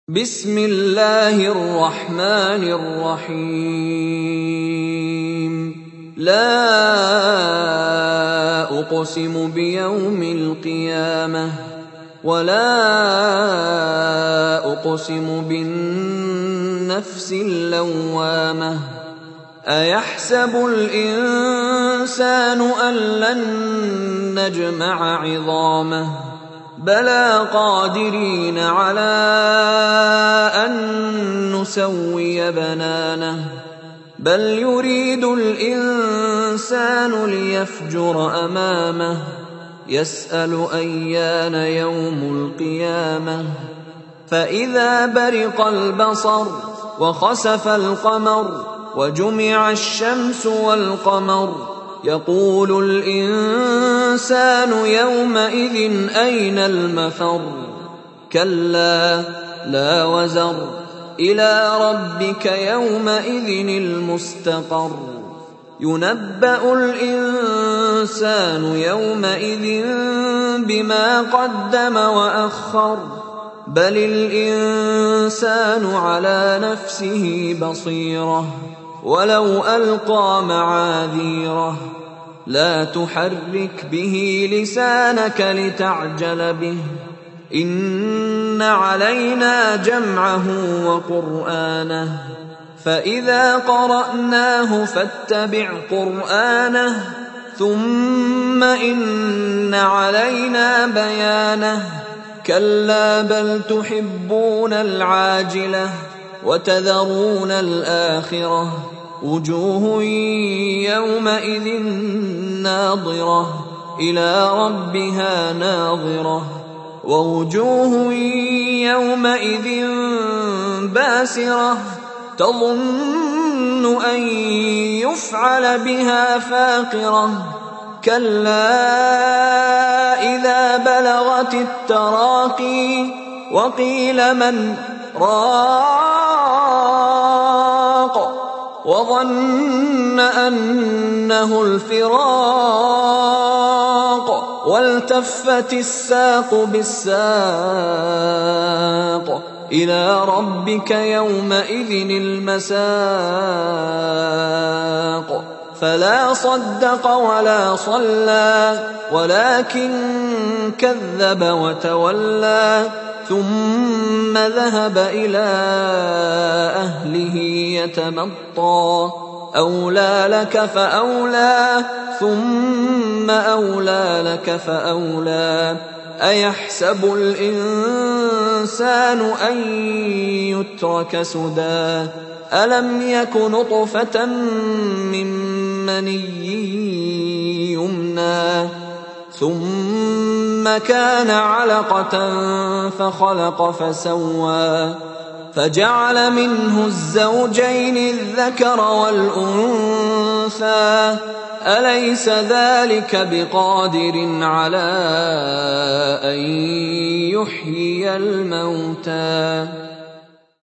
بسم الله الرحمن الرحيم لا أقسم بيوم القيامة ولا أقسم بالنفس اللوامة أيحسب الإنسان أن لن نجمع عظامه بلى قادرين على أن نسوي بنانه بل يريد الإنسان ليفجر أمامه يسأل أيان يوم القيامة فإذا برق البصر وخسف القمر وجمع الشمس والقمر يقول الإنسان يومئذ أين المفر كلا لا وزر إلى ربك يومئذ المستقر ينبأ الإنسان يومئذ بما قدم وأخر بل الإنسان على نفسه بصيرة ولو ألقى معاذيره لا تحرك به لسانك لتعجل به إن علينا جمعه وقرآنه فإذا قرأناه فاتبع قرآنه ثم إن علينا بيانه كلا بل تحبون العاجلة وتذرون الآخرة وجوه يومئذ ناظرة إلى ربها ناظرة ووجوه يومئذ باسرة تظن أن يفعل بها فاقرة كلا إذا بلغت التراقي وقيل من راق وظن أنه الفراق والتفت الساق بالساق إلى ربك يومئذ المساق فلا صدق ولا صلى ولكن كذب وتولى ثم ذهب إلى أهله يتمطى أولى لك فأولى ثم أولى لك فأولى أيحسب الإنسان أن يترك سدى ألم يك نطفة من مني يمنى ثم كان علقة فخلق فسوى فجعل منه الزوجين الذكر والأنثى أليس ذلك بقادر على أن يحيي الموتى